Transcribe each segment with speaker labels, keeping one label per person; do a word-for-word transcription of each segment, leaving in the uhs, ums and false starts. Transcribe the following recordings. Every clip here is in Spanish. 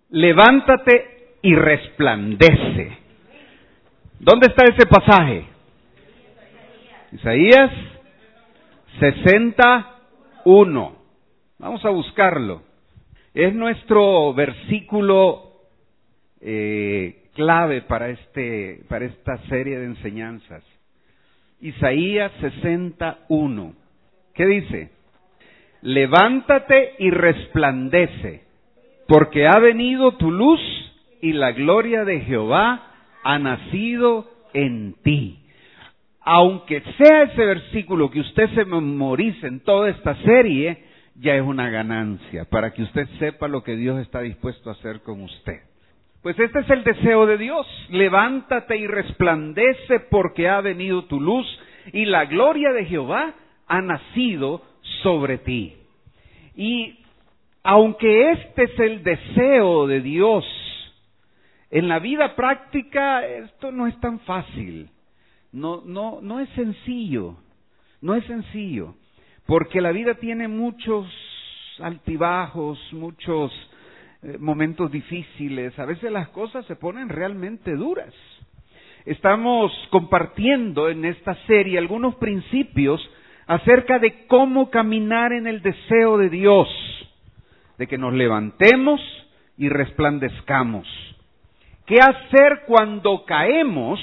Speaker 1: levántate y resplandece. ¿Dónde está ese pasaje? Isaías sesenta y uno. Vamos a buscarlo. Es nuestro versículo eh, clave para este, para esta serie de enseñanzas. Isaías sesenta y uno. ¿Qué dice? Levántate y resplandece, porque ha venido tu luz y la gloria de Jehová ha nacido en ti. Aunque sea ese versículo que usted se memorice en toda esta serie, ya es una ganancia para que usted sepa lo que Dios está dispuesto a hacer con usted. Pues este es el deseo de Dios. Levántate y resplandece porque ha venido tu luz y la gloria de Jehová ha nacido sobre ti. Y aunque este es el deseo de Dios, en la vida práctica esto no es tan fácil, no, no, no es sencillo, no es sencillo, porque la vida tiene muchos altibajos, muchos eh, momentos difíciles, a veces las cosas se ponen realmente duras. Estamos compartiendo en esta serie algunos principios acerca de cómo caminar en el deseo de Dios, de que nos levantemos y resplandezcamos. ¿Qué hacer cuando caemos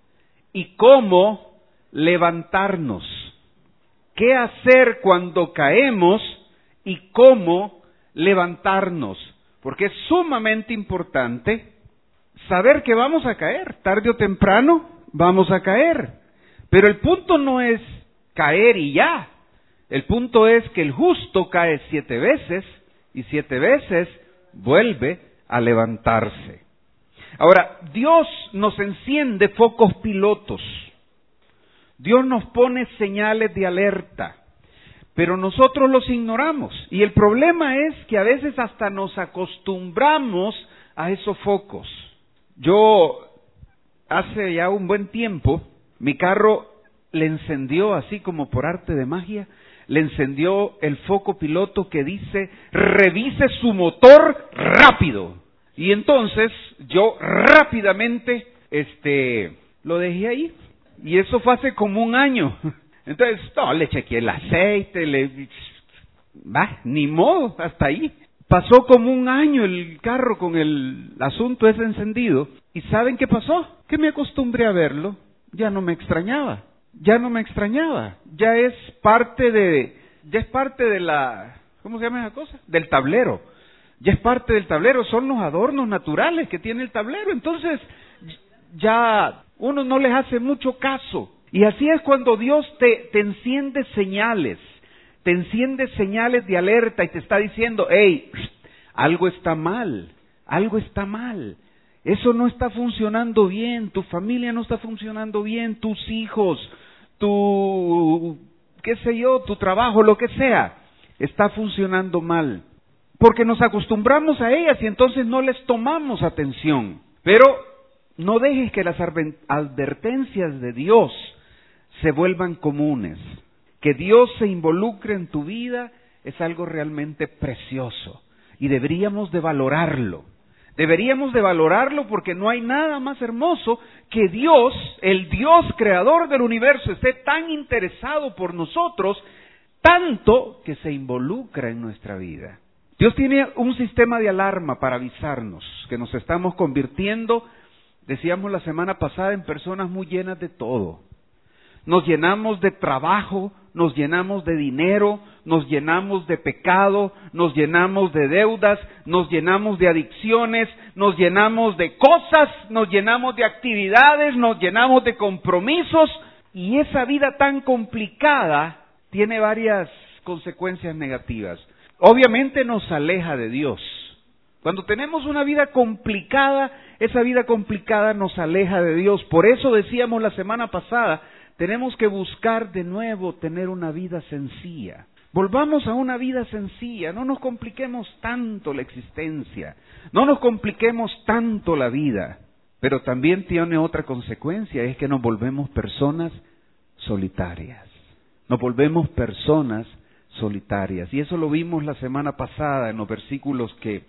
Speaker 1: y cómo levantarnos? ¿Qué hacer cuando caemos y cómo levantarnos? Porque es sumamente importante saber que vamos a caer, tarde o temprano vamos a caer. Pero el punto no es caer y ya. El punto es que el justo cae siete veces y siete veces vuelve a levantarse. Ahora, Dios nos enciende focos pilotos. Dios nos pone señales de alerta, pero nosotros los ignoramos. Y el problema es que a veces hasta nos acostumbramos a esos focos. Yo, hace ya un buen tiempo, mi carro le encendió así como por arte de magia, le encendió el foco piloto que dice, revise su motor rápido. Y entonces yo rápidamente este lo dejé ahí. Y eso fue hace como un año. Entonces, no, le chequeé el aceite, le va, ni modo, hasta ahí. Pasó como un año el carro con el asunto ese encendido. ¿Y saben qué pasó? Que me acostumbré a verlo. Ya no me extrañaba. Ya no me extrañaba. Ya es parte de, ya es parte de la, ¿cómo se llama esa cosa? Del tablero. Ya es parte del tablero, son los adornos naturales que tiene el tablero. Entonces, ya uno no les hace mucho caso. Y así es cuando Dios te, te enciende señales, te enciende señales de alerta y te está diciendo, hey, algo está mal, algo está mal. Eso no está funcionando bien, tu familia no está funcionando bien, tus hijos, tu, qué sé yo, tu trabajo, lo que sea, está funcionando mal. Porque nos acostumbramos a ellas y entonces no les tomamos atención. Pero no dejes que las advertencias de Dios se vuelvan comunes. Que Dios se involucre en tu vida es algo realmente precioso y deberíamos de valorarlo. Deberíamos de valorarlo porque no hay nada más hermoso que Dios, el Dios creador del universo, esté tan interesado por nosotros, tanto que se involucra en nuestra vida. Dios tiene un sistema de alarma para avisarnos que nos estamos convirtiendo, decíamos la semana pasada, en personas muy llenas de todo. Nos llenamos de trabajo, nos llenamos de dinero, nos llenamos de pecado, nos llenamos de deudas, nos llenamos de adicciones, nos llenamos de cosas, nos llenamos de actividades, nos llenamos de compromisos, y esa vida tan complicada tiene varias consecuencias negativas. Obviamente nos aleja de Dios. Cuando tenemos una vida complicada, esa vida complicada nos aleja de Dios. Por eso decíamos la semana pasada, tenemos que buscar de nuevo tener una vida sencilla. Volvamos a una vida sencilla, no nos compliquemos tanto la existencia, no nos compliquemos tanto la vida. Pero también tiene otra consecuencia, es que nos volvemos personas solitarias. Nos volvemos personas solitarias. Y eso lo vimos la semana pasada en los versículos que,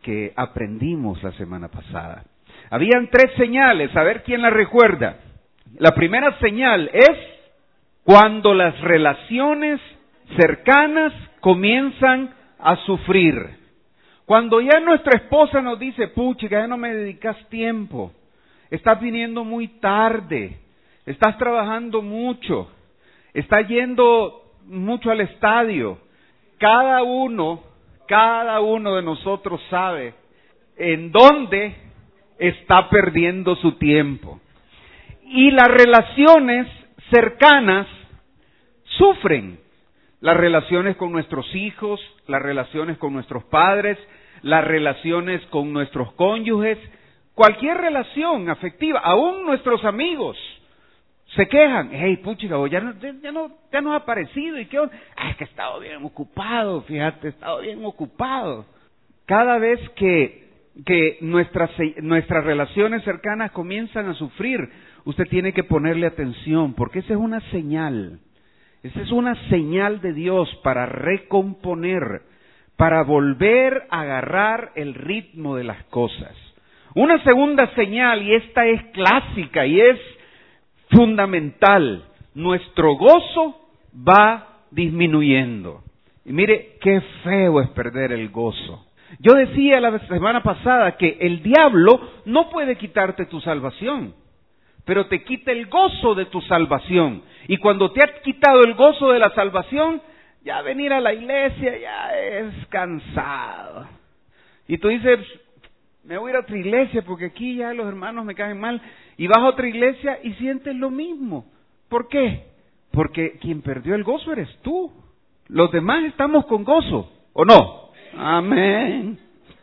Speaker 1: que aprendimos la semana pasada. Habían tres señales, a ver quién las recuerda. La primera señal es cuando las relaciones cercanas comienzan a sufrir. Cuando ya nuestra esposa nos dice, pucha, ya no me dedicas tiempo, estás viniendo muy tarde, estás trabajando mucho, estás yendo mucho al estadio. Cada uno, cada uno de nosotros sabe en dónde está perdiendo su tiempo. Y las relaciones cercanas sufren. Las relaciones con nuestros hijos, las relaciones con nuestros padres, las relaciones con nuestros cónyuges, cualquier relación afectiva, aún nuestros amigos se quejan. Hey, puchica, ya no, ya no, ya no ha aparecido. ¿Y qué onda? Ah, es que he estado bien ocupado, fíjate, he estado bien ocupado. Cada vez que, que nuestras, nuestras relaciones cercanas comienzan a sufrir, usted tiene que ponerle atención, porque esa es una señal. Esa es una señal de Dios para recomponer, para volver a agarrar el ritmo de las cosas. Una segunda señal, y esta es clásica y es fundamental, nuestro gozo va disminuyendo. Y mire, qué feo es perder el gozo. Yo decía la semana pasada que el diablo no puede quitarte tu salvación, pero te quita el gozo de tu salvación. Y cuando te ha quitado el gozo de la salvación, ya venir a la iglesia ya es cansado. Y tú dices, me voy a ir a otra iglesia porque aquí ya los hermanos me caen mal. Y vas a otra iglesia y sientes lo mismo. ¿Por qué? Porque quien perdió el gozo eres tú. Los demás estamos con gozo, ¿o no? Amén.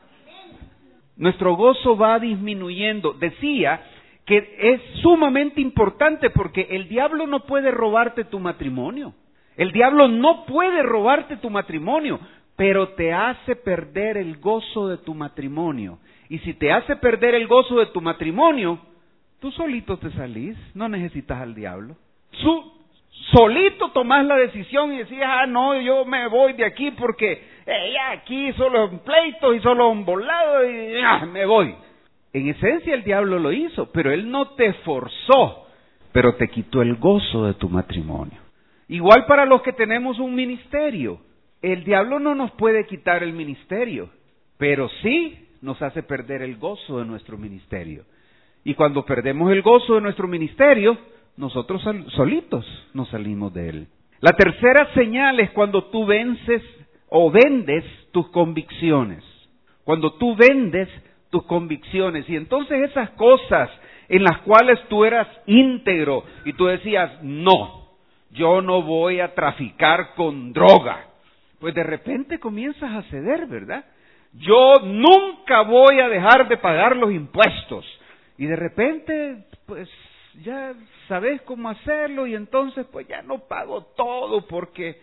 Speaker 1: Nuestro gozo va disminuyendo. Decía que es sumamente importante porque el diablo no puede robarte tu matrimonio. El diablo no puede robarte tu matrimonio, pero te hace perder el gozo de tu matrimonio. Y si te hace perder el gozo de tu matrimonio, tú solito te salís, no necesitas al diablo. Su, solito tomás la decisión y decís, ah, no, yo me voy de aquí porque eh, ya aquí solo un pleito y solo un volado y ah, me voy. En esencia el diablo lo hizo, pero él no te forzó, pero te quitó el gozo de tu matrimonio. Igual para los que tenemos un ministerio, el diablo no nos puede quitar el ministerio, pero sí nos hace perder el gozo de nuestro ministerio. Y cuando perdemos el gozo de nuestro ministerio, nosotros solitos nos salimos de él. La tercera señal es cuando tú vences o vendes tus convicciones. Cuando tú vendes tus convicciones. Y entonces esas cosas en las cuales tú eras íntegro y tú decías, no, yo no voy a traficar con droga. Pues de repente comienzas a ceder, ¿verdad? Yo nunca voy a dejar de pagar los impuestos. Y de repente, pues ya sabes cómo hacerlo y entonces pues ya no pago todo porque,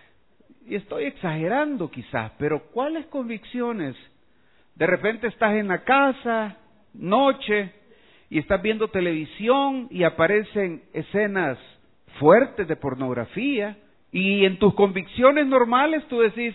Speaker 1: y estoy exagerando quizás, pero ¿cuáles convicciones? De repente estás en la casa, noche, y estás viendo televisión y aparecen escenas fuertes de pornografía, y en tus convicciones normales tú decís,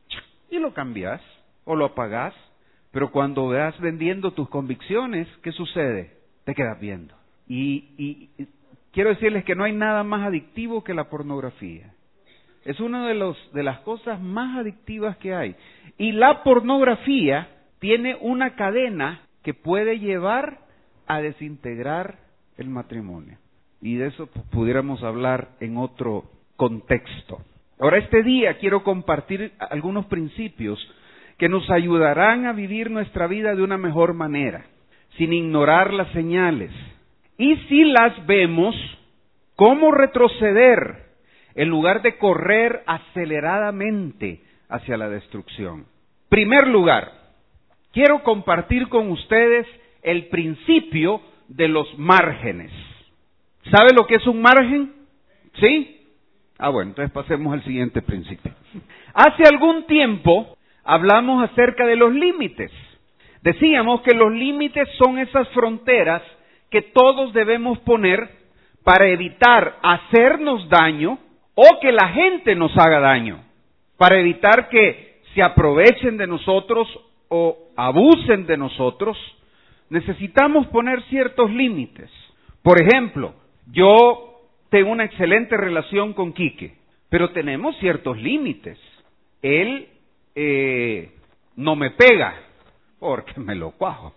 Speaker 1: y lo cambias, o lo apagás, pero cuando veas vendiendo tus convicciones, ¿qué sucede? Te quedas viendo. Y, y, y quiero decirles que no hay nada más adictivo que la pornografía. Es una de, los, de las cosas más adictivas que hay. Y la pornografía tiene una cadena que puede llevar a desintegrar el matrimonio. Y de eso pudiéramos hablar en otro contexto. Ahora, este día quiero compartir algunos principios que nos ayudarán a vivir nuestra vida de una mejor manera, sin ignorar las señales. Y si las vemos, ¿cómo retroceder en lugar de correr aceleradamente hacia la destrucción? Primer lugar, quiero compartir con ustedes el principio de los márgenes. ¿Sabe lo que es un margen? ¿Sí? Ah, bueno, entonces pasemos al siguiente principio. Hace algún tiempo hablamos acerca de los límites. Decíamos que los límites son esas fronteras que todos debemos poner para evitar hacernos daño o que la gente nos haga daño, para evitar que se aprovechen de nosotros o abusen de nosotros, necesitamos poner ciertos límites. Por ejemplo, yo tengo una excelente relación con Quique, pero tenemos ciertos límites. Él eh, no me pega, porque me lo cuajo.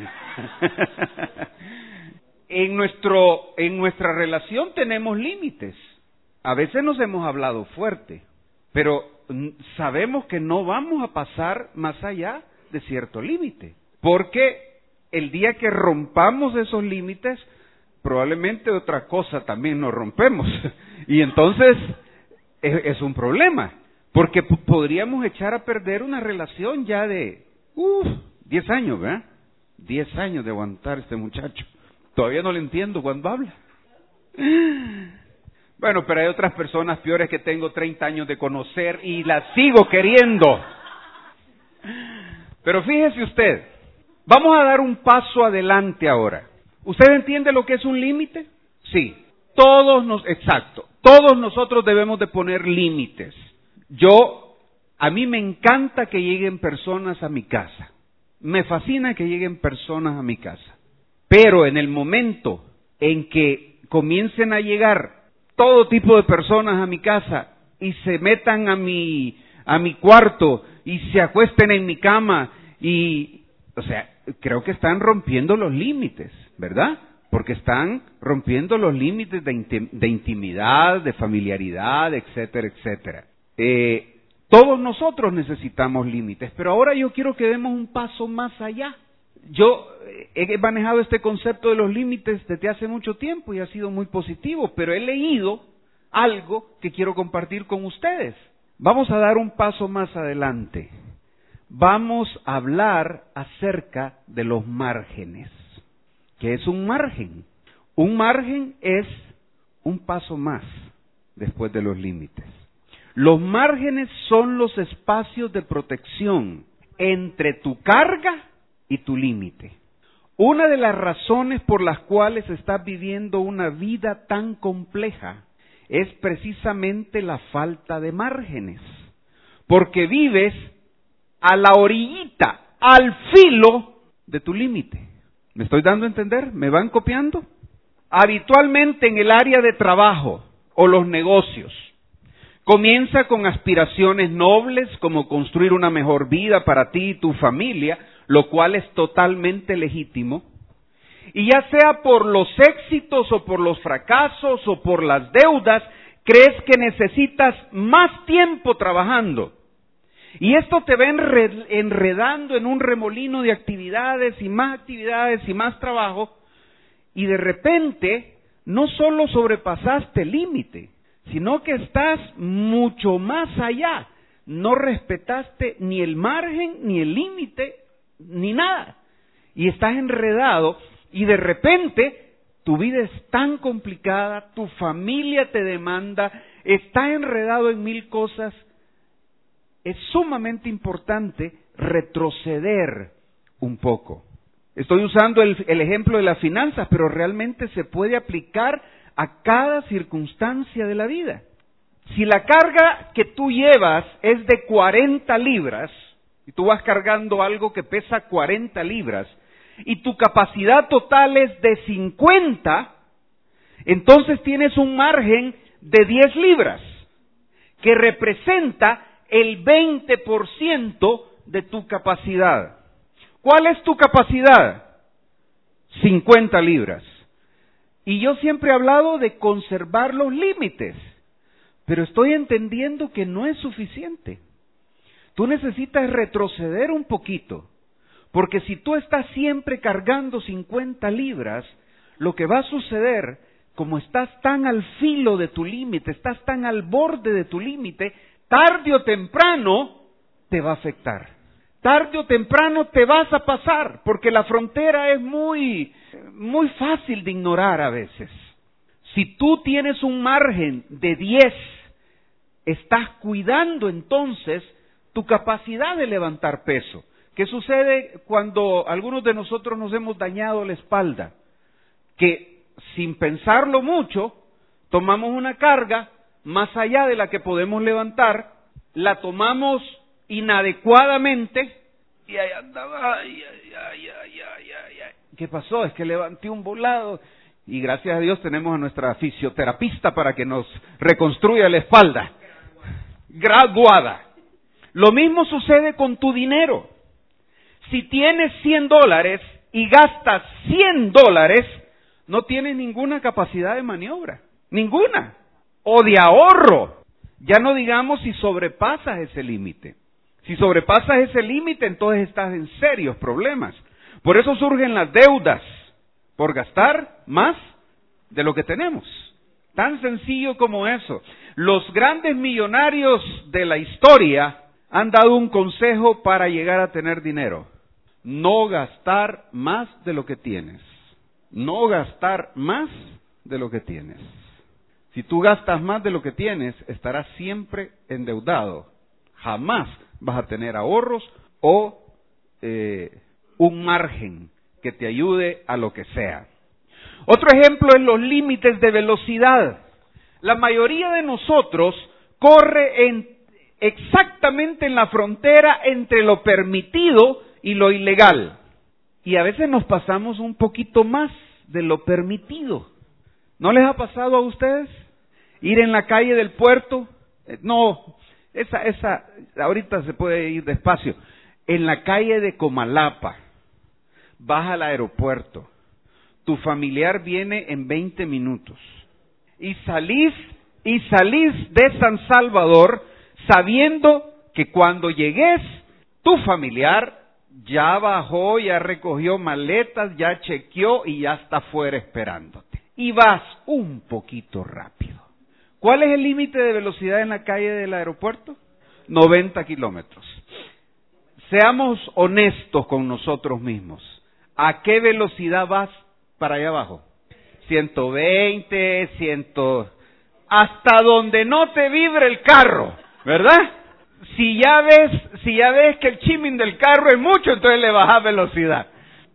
Speaker 1: En nuestro, en nuestra relación tenemos límites. A veces nos hemos hablado fuerte, pero sabemos que no vamos a pasar más allá de cierto límite, porque el día que rompamos esos límites, probablemente otra cosa también nos rompemos, y entonces es, es un problema, porque p- podríamos echar a perder una relación ya de uh, diez años, ¿verdad? diez años de aguantar este muchacho. Todavía no le entiendo cuando habla. Bueno, pero hay otras personas peores que tengo treinta años de conocer y las sigo queriendo. Pero fíjese usted, vamos a dar un paso adelante ahora. ¿Usted entiende lo que es un límite? Sí, todos nos, exacto, todos nosotros debemos de poner límites. Yo, a mí me encanta que lleguen personas a mi casa. Me fascina que lleguen personas a mi casa. Pero en el momento en que comiencen a llegar todo tipo de personas a mi casa y se metan a mi, a mi cuarto y se acuesten en mi cama y, o sea, creo que están rompiendo los límites, ¿verdad? Porque están rompiendo los límites de, intim- de intimidad, de familiaridad, etcétera, etcétera. Eh, todos nosotros necesitamos límites, pero ahora yo quiero que demos un paso más allá. Yo he manejado este concepto de los límites desde hace mucho tiempo y ha sido muy positivo, pero he leído algo que quiero compartir con ustedes. Vamos a dar un paso más adelante. Vamos a hablar acerca de los márgenes. ¿Qué es un margen? Un margen es un paso más después de los límites. Los márgenes son los espacios de protección entre tu carga y tu límite. Una de las razones por las cuales estás viviendo una vida tan compleja es precisamente la falta de márgenes, porque vives a la orillita, al filo de tu límite. ¿Me estoy dando a entender? ¿Me van copiando? Habitualmente en el área de trabajo o los negocios, comienza con aspiraciones nobles como construir una mejor vida para ti y tu familia, lo cual es totalmente legítimo. Y ya sea por los éxitos o por los fracasos o por las deudas, crees que necesitas más tiempo trabajando. Y esto te va enredando en un remolino de actividades y más actividades y más trabajo. Y de repente, no solo sobrepasaste el límite, sino que estás mucho más allá. No respetaste ni el margen, ni el límite, ni nada. Y estás enredado y de repente tu vida es tan complicada, tu familia te demanda, estás enredado en mil cosas. Es sumamente importante retroceder un poco. Estoy usando el, el ejemplo de las finanzas, pero realmente se puede aplicar a cada circunstancia de la vida. Si la carga que tú llevas es de cuarenta libras, y tú vas cargando algo que pesa cuarenta libras, y tu capacidad total es de cincuenta, entonces tienes un margen de diez libras, que representa el veinte por ciento de tu capacidad. ¿Cuál es tu capacidad? cincuenta libras. Y yo siempre he hablado de conservar los límites, pero estoy entendiendo que no es suficiente. Tú necesitas retroceder un poquito, porque si tú estás siempre cargando cincuenta libras, lo que va a suceder, como estás tan al filo de tu límite, estás tan al borde de tu límite, tarde o temprano te va a afectar. Tarde o temprano te vas a pasar, porque la frontera es muy, muy fácil de ignorar a veces. Si tú tienes un margen de diez, estás cuidando entonces tu capacidad de levantar peso. ¿Qué sucede cuando algunos de nosotros nos hemos dañado la espalda? Que sin pensarlo mucho, tomamos una carga más allá de la que podemos levantar, la tomamos inadecuadamente Y ahí andaba, ay, ay, ay, ay, ay, ay, ay. ¿Qué pasó? Es que levanté un volado. Y gracias a Dios tenemos a nuestra fisioterapista para que nos reconstruya la espalda. Graduada. Lo mismo sucede con tu dinero. Si tienes cien dólares y gastas cien dólares, no tienes ninguna capacidad de maniobra. Ninguna. O de ahorro. Ya no digamos si sobrepasas ese límite. Si sobrepasas ese límite, entonces estás en serios problemas. Por eso surgen las deudas, por gastar más de lo que tenemos. Tan sencillo como eso. Los grandes millonarios de la historia han dado un consejo para llegar a tener dinero. No gastar más de lo que tienes. No gastar más de lo que tienes. Si tú gastas más de lo que tienes, estarás siempre endeudado. Jamás vas a tener ahorros o eh, un margen que te ayude a lo que sea. Otro ejemplo es los límites de velocidad. La mayoría de nosotros corre en, exactamente en la frontera entre lo permitido y lo ilegal. Y a veces nos pasamos un poquito más de lo permitido. ¿No les ha pasado a ustedes? Ir en la calle del puerto. Eh, no, esa, esa, ahorita se puede ir despacio. En la calle de Comalapa, vas al aeropuerto. Tu familiar viene en veinte minutos. Y salís, y salís de San Salvador sabiendo que cuando llegues, tu familiar ya bajó, ya recogió maletas, ya chequeó y ya está afuera esperándote. Y vas un poquito rápido. ¿Cuál es el límite de velocidad en la calle del aeropuerto? noventa kilómetros. Seamos honestos con nosotros mismos. ¿A qué velocidad vas para allá abajo? ciento veinte, cien, hasta donde no te vibre el carro, ¿verdad? Si ya ves, si ya ves que el chiming del carro es mucho, entonces le bajas velocidad.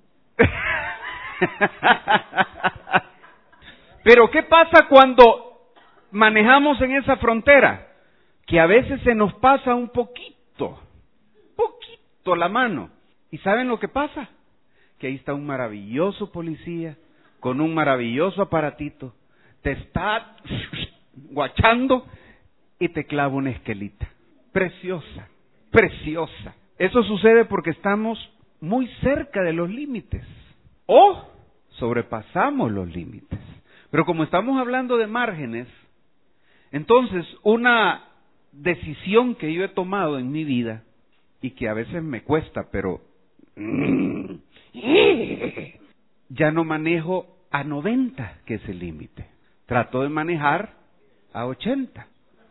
Speaker 1: Pero ¿qué pasa cuando manejamos en esa frontera? Que a veces se nos pasa un poquito, poquito la mano. ¿Y saben lo que pasa? Que ahí está un maravilloso policía con un maravilloso aparatito, te está guachando y te clava una esquelita. Preciosa, preciosa. Eso sucede porque estamos muy cerca de los límites o sobrepasamos los límites. Pero como estamos hablando de márgenes, entonces una decisión que yo he tomado en mi vida y que a veces me cuesta, pero ya no manejo a noventa, que es el límite. Trato de manejar a ochenta.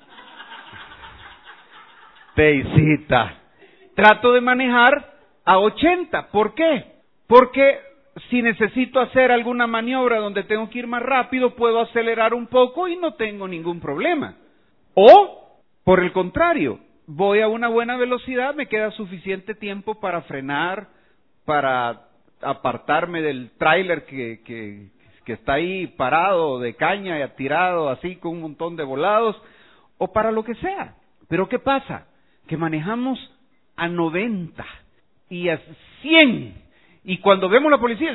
Speaker 1: Teisita. Trato de manejar a ochenta. ¿Por qué? Porque si necesito hacer alguna maniobra donde tengo que ir más rápido, puedo acelerar un poco y no tengo ningún problema. O, por el contrario, voy a una buena velocidad, me queda suficiente tiempo para frenar, para apartarme del tráiler que, que, que está ahí parado de caña y atirado así con un montón de volados, o para lo que sea. Pero ¿qué pasa? Que manejamos a noventa y a cien, y cuando vemos la policía,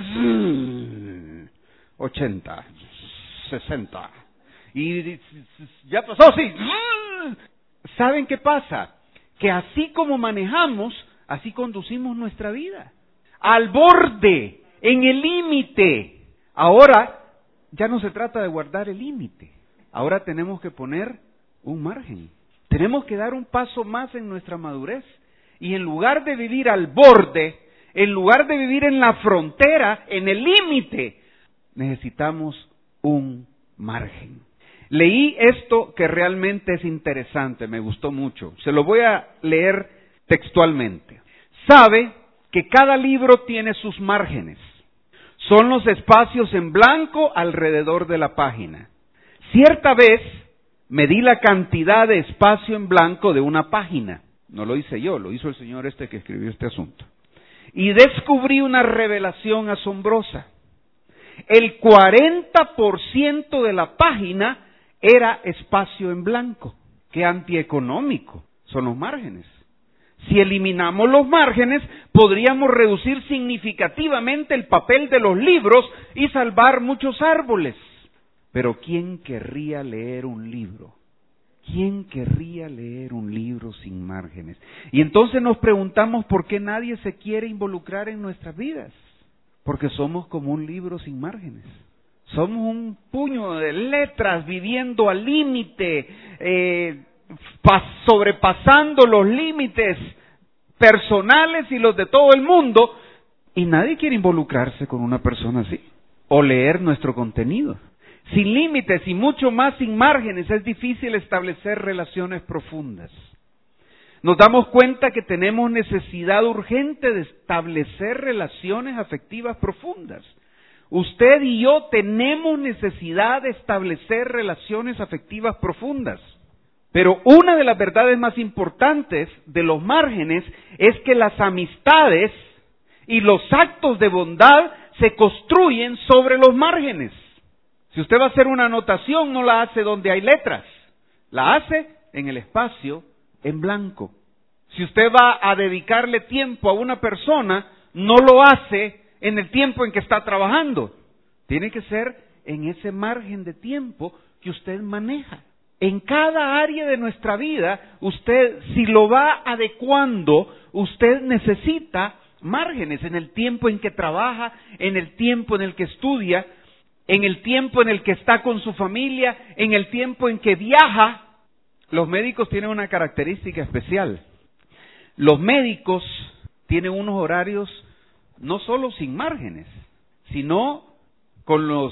Speaker 1: ochenta, sesenta, y ya pasó, sí. ¿Saben qué pasa? Que así como manejamos, así conducimos nuestra vida. Al borde, en el límite. Ahora ya no se trata de guardar el límite. Ahora tenemos que poner un margen. Tenemos que dar un paso más en nuestra madurez. Y en lugar de vivir al borde, en lugar de vivir en la frontera, en el límite, necesitamos un margen. Leí esto que realmente es interesante, me gustó mucho. Se lo voy a leer textualmente. Sabe que cada libro tiene sus márgenes. Son los espacios en blanco alrededor de la página. Cierta vez medí la cantidad de espacio en blanco de una página. No lo hice yo, lo hizo el señor este que escribió este asunto. Y descubrí una revelación asombrosa. El cuarenta por ciento de la página era espacio en blanco. Qué antieconómico son los márgenes. Si eliminamos los márgenes, podríamos reducir significativamente el papel de los libros y salvar muchos árboles. Pero ¿quién querría leer un libro? ¿Quién querría leer un libro sin márgenes? Y entonces nos preguntamos por qué nadie se quiere involucrar en nuestras vidas. Porque somos como un libro sin márgenes. Somos un puño de letras viviendo al límite, eh, sobrepasando los límites personales y los de todo el mundo, y nadie quiere involucrarse con una persona así, o leer nuestro contenido. Sin límites y mucho más sin márgenes es difícil establecer relaciones profundas. Nos damos cuenta que tenemos necesidad urgente de establecer relaciones afectivas profundas. Usted y yo tenemos necesidad de establecer relaciones afectivas profundas. Pero una de las verdades más importantes de los márgenes es que las amistades y los actos de bondad se construyen sobre los márgenes. Si usted va a hacer una anotación, no la hace donde hay letras, la hace en el espacio en blanco. Si usted va a dedicarle tiempo a una persona, no lo hace en el tiempo en que está trabajando. Tiene que ser en ese margen de tiempo que usted maneja. En cada área de nuestra vida, usted, si lo va adecuando, usted necesita márgenes en el tiempo en que trabaja, en el tiempo en el que estudia, en el tiempo en el que está con su familia, en el tiempo en que viaja. Los médicos tienen una característica especial. Los médicos tienen unos horarios no solo sin márgenes, sino con los,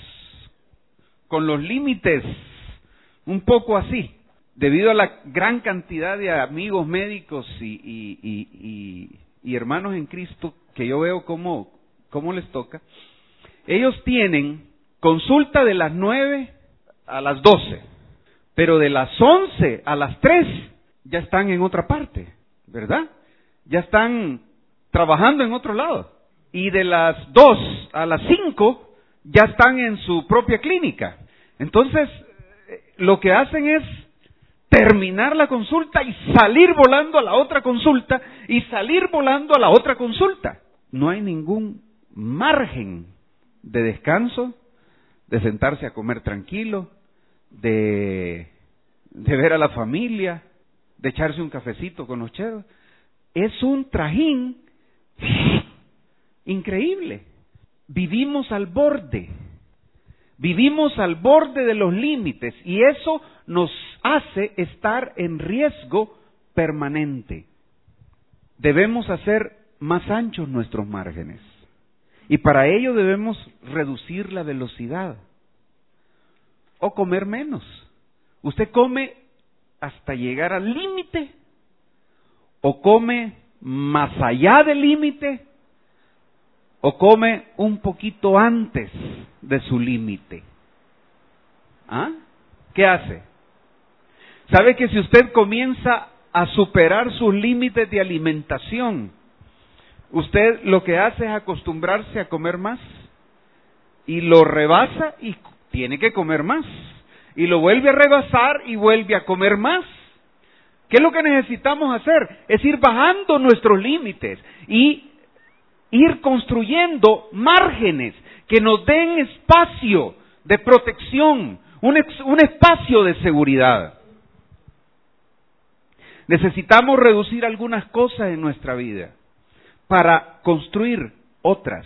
Speaker 1: con los límites un poco así, debido a la gran cantidad de amigos médicos y, y, y, y, y hermanos en Cristo que yo veo cómo, cómo les toca. Ellos tienen consulta de las nueve a las doce, pero de las once a las tres ya están en otra parte, ¿verdad? Ya están trabajando en otro lado. Y de las dos a las cinco ya están en su propia clínica. Entonces, lo que hacen es terminar la consulta y salir volando a la otra consulta y salir volando a la otra consulta. No hay ningún margen de descanso, de sentarse a comer tranquilo, de, de ver a la familia, de echarse un cafecito con los cheros. Es un trajín increíble. Vivimos al borde. Vivimos al borde de los límites y eso nos hace estar en riesgo permanente. Debemos hacer más anchos nuestros márgenes y para ello debemos reducir la velocidad o comer menos. ¿Usted come hasta llegar al límite o come más allá del límite o come un poquito antes de su límite? ¿Ah? ¿Qué hace? ¿Sabe que si usted comienza a superar sus límites de alimentación, usted lo que hace es acostumbrarse a comer más? Y lo rebasa y tiene que comer más. Y lo vuelve a rebasar y vuelve a comer más. ¿Qué es lo que necesitamos hacer? Es ir bajando nuestros límites y ir construyendo márgenes que nos den espacio de protección, un, ex, un espacio de seguridad. Necesitamos reducir algunas cosas en nuestra vida para construir otras.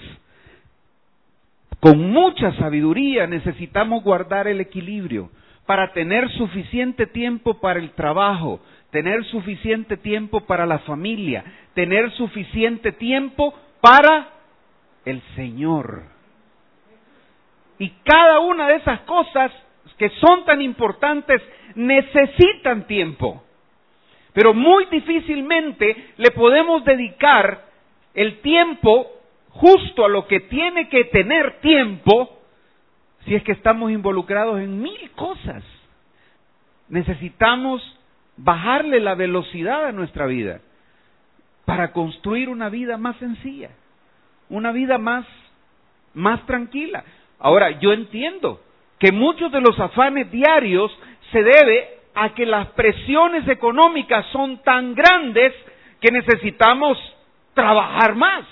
Speaker 1: Con mucha sabiduría necesitamos guardar el equilibrio para tener suficiente tiempo para el trabajo, tener suficiente tiempo para la familia, tener suficiente tiempo para el Señor. Y cada una de esas cosas que son tan importantes necesitan tiempo. Pero muy difícilmente le podemos dedicar el tiempo justo a lo que tiene que tener tiempo si es que estamos involucrados en mil cosas. Necesitamos bajarle la velocidad a nuestra vida para construir una vida más sencilla, una vida más, más tranquila. Ahora, yo entiendo que muchos de los afanes diarios se debe a que las presiones económicas son tan grandes que necesitamos trabajar más.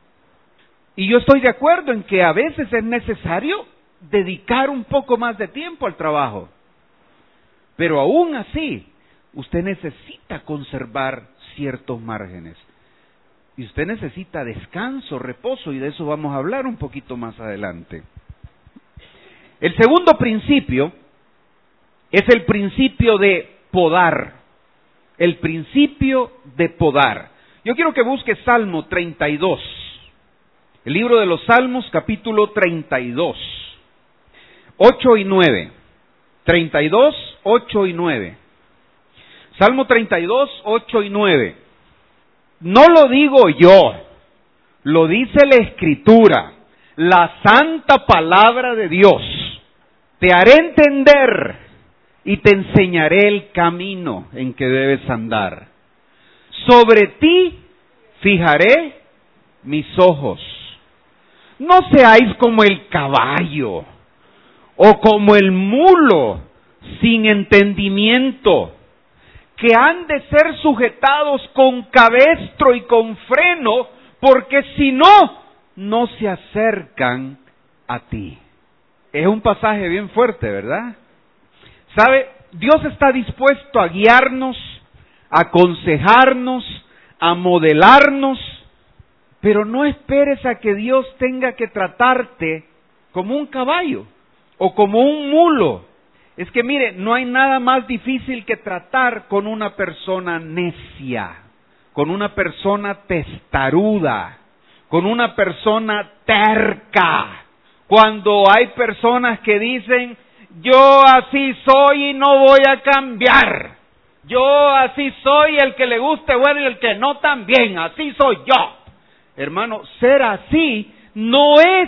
Speaker 1: Y yo estoy de acuerdo en que a veces es necesario dedicar un poco más de tiempo al trabajo. Pero aún así, usted necesita conservar ciertos márgenes. Y usted necesita descanso, reposo, y de eso vamos a hablar un poquito más adelante. El segundo principio es el principio de podar. El principio de podar. Yo quiero que busque Salmo treinta y dos. El libro de los Salmos, capítulo treinta y dos. ocho y nueve. treinta y dos, ocho y nueve. Salmo treinta y dos, ocho y nueve. No lo digo yo, lo dice la Escritura, la santa palabra de Dios. Te haré entender y te enseñaré el camino en que debes andar. Sobre ti fijaré mis ojos. No seáis como el caballo o como el mulo sin entendimiento, que han de ser sujetados con cabestro y con freno, porque si no, no se acercan a ti. Es un pasaje bien fuerte, ¿verdad? ¿Sabe? Dios está dispuesto a guiarnos, a aconsejarnos, a modelarnos, pero no esperes a que Dios tenga que tratarte como un caballo o como un mulo. Es que mire, no hay nada más difícil que tratar con una persona necia, con una persona testaruda, con una persona terca. Cuando hay personas que dicen, yo así soy y no voy a cambiar. Yo así soy, el que le guste bueno y el que no también, así soy yo. Hermano, ser así no es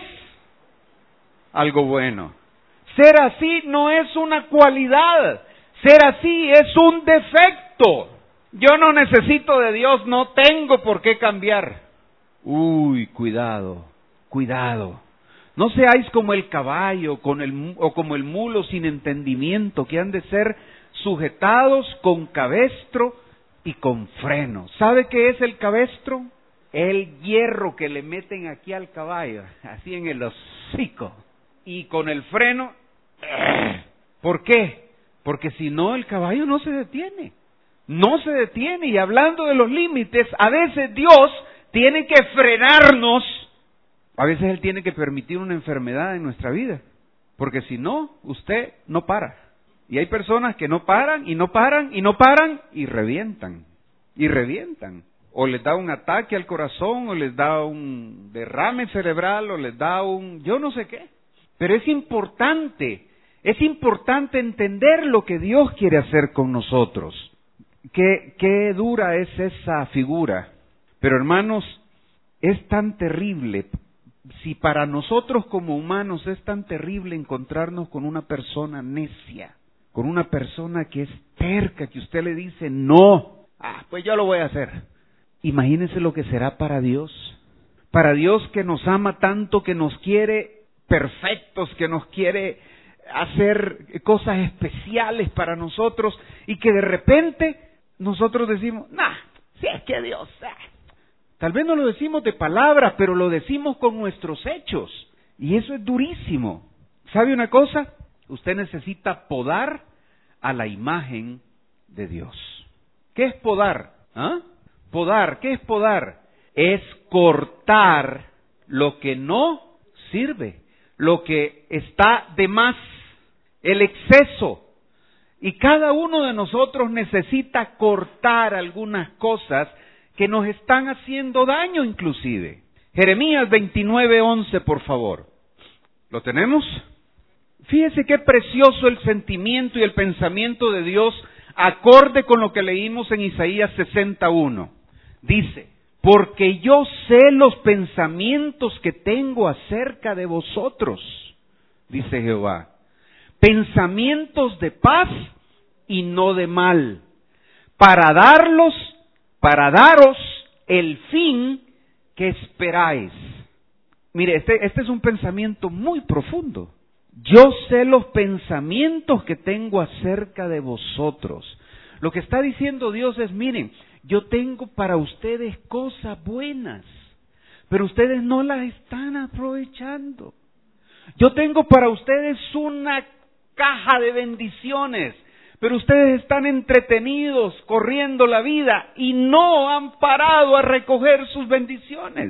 Speaker 1: algo bueno. Ser así no es una cualidad. Ser así es un defecto. Yo no necesito de Dios, no tengo por qué cambiar. Uy, cuidado, cuidado. No seáis como el caballo con el, o como el mulo sin entendimiento, que han de ser sujetados con cabestro y con freno. ¿Sabe qué es el cabestro? El hierro que le meten aquí al caballo, así en el hocico. Y con el freno, ¿por qué? Porque si no, el caballo no se detiene. No se detiene. Y hablando de los límites, a veces Dios tiene que frenarnos. A veces Él tiene que permitir una enfermedad en nuestra vida. Porque si no, usted no para. Y hay personas que no paran, y no paran, y no paran, y revientan. Y revientan. O les da un ataque al corazón, o les da un derrame cerebral, o les da un yo no sé qué. Pero es importante, es importante entender lo que Dios quiere hacer con nosotros. Qué, qué dura es esa figura. Pero hermanos, es tan terrible. Si para nosotros como humanos es tan terrible encontrarnos con una persona necia, con una persona que es terca, que usted le dice no, ah, pues yo lo voy a hacer. Imagínense lo que será para Dios. Para Dios que nos ama tanto, que nos quiere perfectos, que nos quiere hacer cosas especiales para nosotros, y que de repente nosotros decimos, nah, si es que Dios... Ah. Tal vez no lo decimos de palabra, pero lo decimos con nuestros hechos. Y eso es durísimo. ¿Sabe una cosa? Usted necesita podar a la imagen de Dios. ¿Qué es podar? ¿Ah? Podar, ¿qué es podar? Es cortar lo que no sirve, lo que está de más, el exceso. Y cada uno de nosotros necesita cortar algunas cosas que nos están haciendo daño inclusive. Jeremías veintinueve once, por favor. ¿Lo tenemos? Fíjese qué precioso el sentimiento y el pensamiento de Dios acorde con lo que leímos en Isaías sesenta y uno. Dice, porque yo sé los pensamientos que tengo acerca de vosotros, dice Jehová, pensamientos de paz y no de mal, para darlos para daros el fin que esperáis. Mire, este, este es un pensamiento muy profundo. Yo sé los pensamientos que tengo acerca de vosotros. Lo que está diciendo Dios es, miren, yo tengo para ustedes cosas buenas, pero ustedes no las están aprovechando. Yo tengo para ustedes una caja de bendiciones, pero ustedes están entretenidos, corriendo la vida y no han parado a recoger sus bendiciones.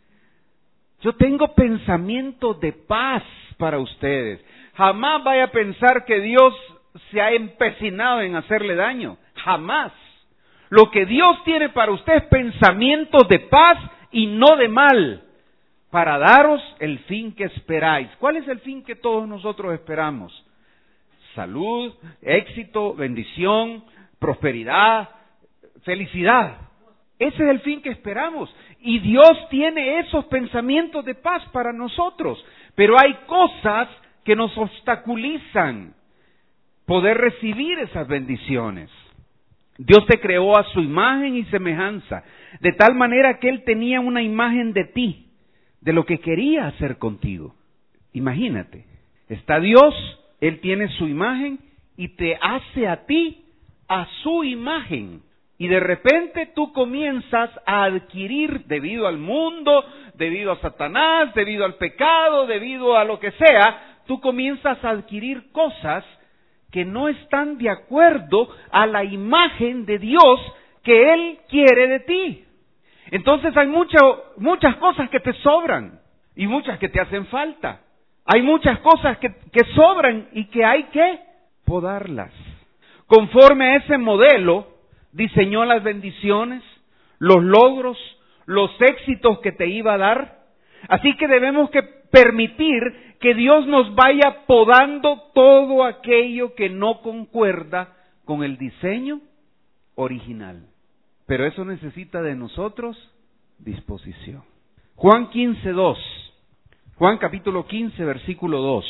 Speaker 1: Yo tengo pensamientos de paz para ustedes. Jamás vaya a pensar que Dios se ha empecinado en hacerle daño. Jamás. Lo que Dios tiene para usted es pensamientos de paz y no de mal, para daros el fin que esperáis. ¿Cuál es el fin que todos nosotros esperamos? Salud, éxito, bendición, prosperidad, felicidad. Ese es el fin que esperamos. Y Dios tiene esos pensamientos de paz para nosotros. Pero hay cosas que nos obstaculizan poder recibir esas bendiciones. Dios te creó a su imagen y semejanza, de tal manera que Él tenía una imagen de ti, de lo que quería hacer contigo. Imagínate, está Dios, Él tiene su imagen y te hace a ti a su imagen. Y de repente tú comienzas a adquirir, debido al mundo, debido a Satanás, debido al pecado, debido a lo que sea, tú comienzas a adquirir cosas que no están de acuerdo a la imagen de Dios que Él quiere de ti. Entonces hay mucha, muchas cosas que te sobran y muchas que te hacen falta. Hay muchas cosas que, que sobran y que hay que podarlas. Conforme a ese modelo, diseñó las bendiciones, los logros, los éxitos que te iba a dar. Así que debemos que permitir que Dios nos vaya podando todo aquello que no concuerda con el diseño original. Pero eso necesita de nosotros disposición. Juan quince, dos. Juan capítulo quince, versículo dos.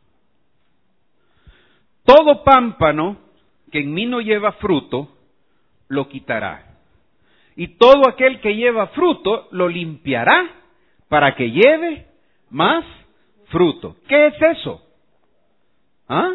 Speaker 1: Todo pámpano que en mí no lleva fruto, lo quitará. Y todo aquel que lleva fruto, lo limpiará para que lleve más fruto. ¿Qué es eso? ¿Ah?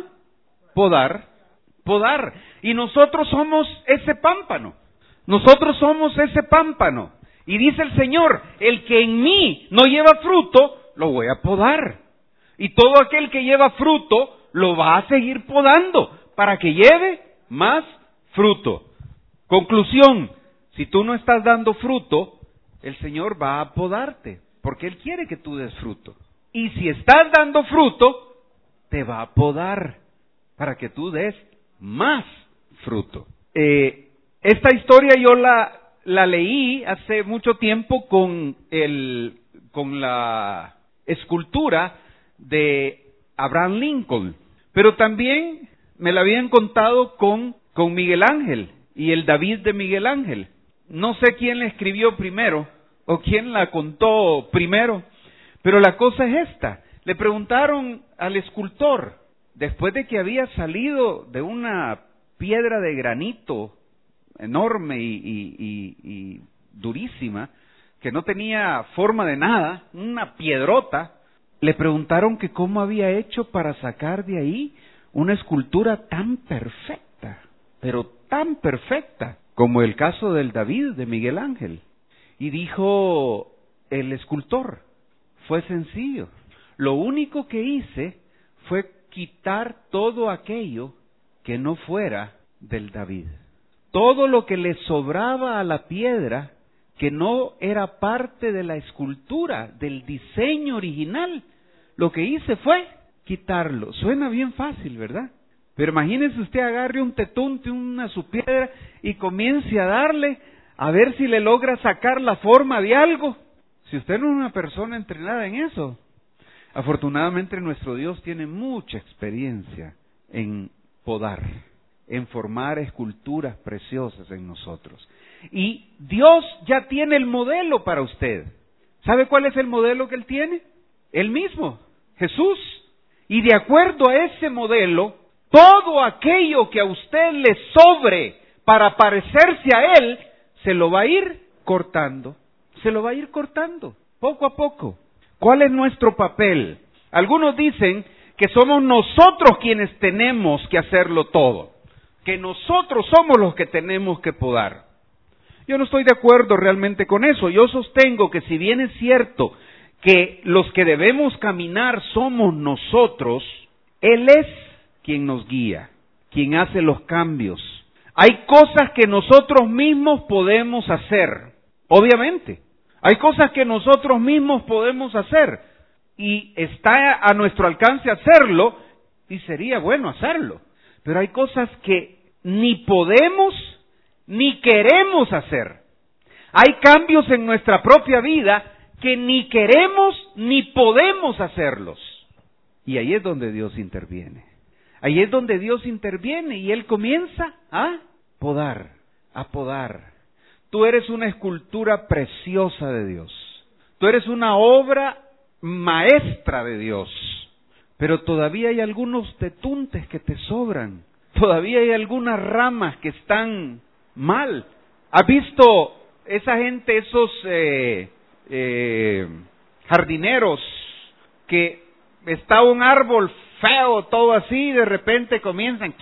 Speaker 1: Podar, podar. Y nosotros somos ese pámpano. Nosotros somos ese pámpano. Y dice el Señor, el que en mí no lleva fruto, lo voy a podar. Y todo aquel que lleva fruto, lo va a seguir podando para que lleve más fruto. Conclusión, si tú no estás dando fruto, el Señor va a podarte, porque Él quiere que tú des fruto. Y si estás dando fruto, te va a podar para que tú des más fruto. Eh, esta historia yo la, la leí hace mucho tiempo con, el, con la escultura de Abraham Lincoln, pero también me la habían contado con, con Miguel Ángel y el David de Miguel Ángel. No sé quién la escribió primero o quién la contó primero, pero la cosa es esta. Le preguntaron al escultor, después de que había salido de una piedra de granito enorme y, y, y, y durísima, que no tenía forma de nada, una piedrota, le preguntaron que cómo había hecho para sacar de ahí una escultura tan perfecta, pero tan perfecta, como el caso del David de Miguel Ángel. Y dijo el escultor, fue sencillo. Lo único que hice fue quitar todo aquello que no fuera del David. Todo lo que le sobraba a la piedra, que no era parte de la escultura, del diseño original, lo que hice fue quitarlo. Suena bien fácil, ¿verdad? Pero imagínese usted agarre un tetunte, una su piedra y comience a darle a ver si le logra sacar la forma de algo. Si usted no es una persona entrenada en eso, afortunadamente nuestro Dios tiene mucha experiencia en podar, en formar esculturas preciosas en nosotros. Y Dios ya tiene el modelo para usted. ¿Sabe cuál es el modelo que Él tiene? Él mismo, Jesús. Y de acuerdo a ese modelo, todo aquello que a usted le sobre para parecerse a Él, se lo va a ir cortando. Se lo va a ir cortando, poco a poco. ¿Cuál es nuestro papel? Algunos dicen que somos nosotros quienes tenemos que hacerlo todo, que nosotros somos los que tenemos que podar. Yo no estoy de acuerdo realmente con eso. Yo sostengo que si bien es cierto que los que debemos caminar somos nosotros, Él es quien nos guía, quien hace los cambios. Hay cosas que nosotros mismos podemos hacer, obviamente. Hay cosas que nosotros mismos podemos hacer y está a nuestro alcance hacerlo y sería bueno hacerlo. Pero hay cosas que ni podemos ni queremos hacer. Hay cambios en nuestra propia vida que ni queremos ni podemos hacerlos. Y ahí es donde Dios interviene. Ahí es donde Dios interviene y Él comienza a podar, a podar. Tú eres una escultura preciosa de Dios. Tú eres una obra maestra de Dios. Pero todavía hay algunos tetuntes que te sobran. Todavía hay algunas ramas que están mal. ¿Has visto esa gente, esos eh, eh, jardineros que está un árbol feo, todo así, y de repente comienzan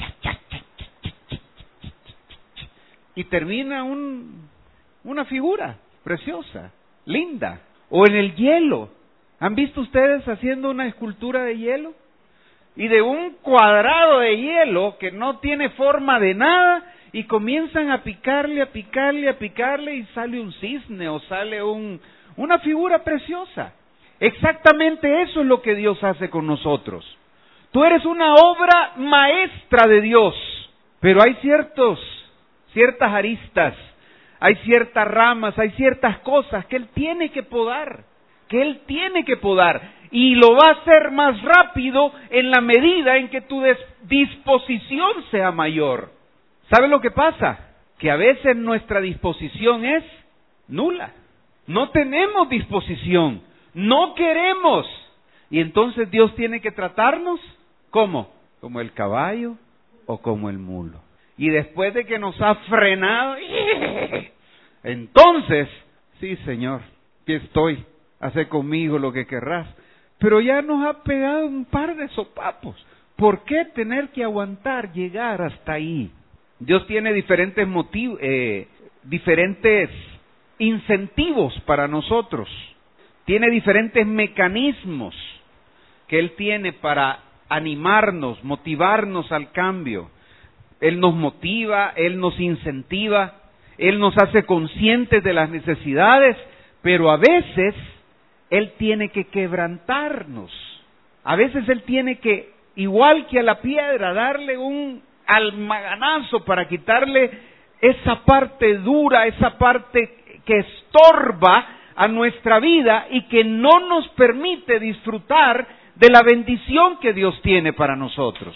Speaker 1: y termina un, una figura preciosa, linda? O en el hielo. ¿Han visto ustedes haciendo una escultura de hielo? Y de un cuadrado de hielo que no tiene forma de nada, y comienzan a picarle, a picarle, a picarle, y sale un cisne o sale un, una figura preciosa. Exactamente eso es lo que Dios hace con nosotros. Tú eres una obra maestra de Dios, pero hay ciertos, ciertas aristas, hay ciertas ramas, hay ciertas cosas que Él tiene que podar, que Él tiene que podar, y lo va a hacer más rápido en la medida en que tu disposición sea mayor. ¿Sabe lo que pasa? Que a veces nuestra disposición es nula. No tenemos disposición, no queremos. Y entonces Dios tiene que tratarnos, ¿cómo? Como el caballo o como el mulo. Y después de que nos ha frenado, entonces, sí, Señor, aquí estoy, haz conmigo lo que querrás. Pero ya nos ha pegado un par de sopapos. ¿Por qué tener que aguantar llegar hasta ahí? Dios tiene diferentes motivos, eh, diferentes incentivos para nosotros. Tiene diferentes mecanismos que Él tiene para animarnos, motivarnos al cambio. Él nos motiva, Él nos incentiva, Él nos hace conscientes de las necesidades, pero a veces Él tiene que quebrantarnos. A veces Él tiene que, igual que a la piedra, darle un almaganazo para quitarle esa parte dura, esa parte que estorba a nuestra vida y que no nos permite disfrutar de la bendición que Dios tiene para nosotros.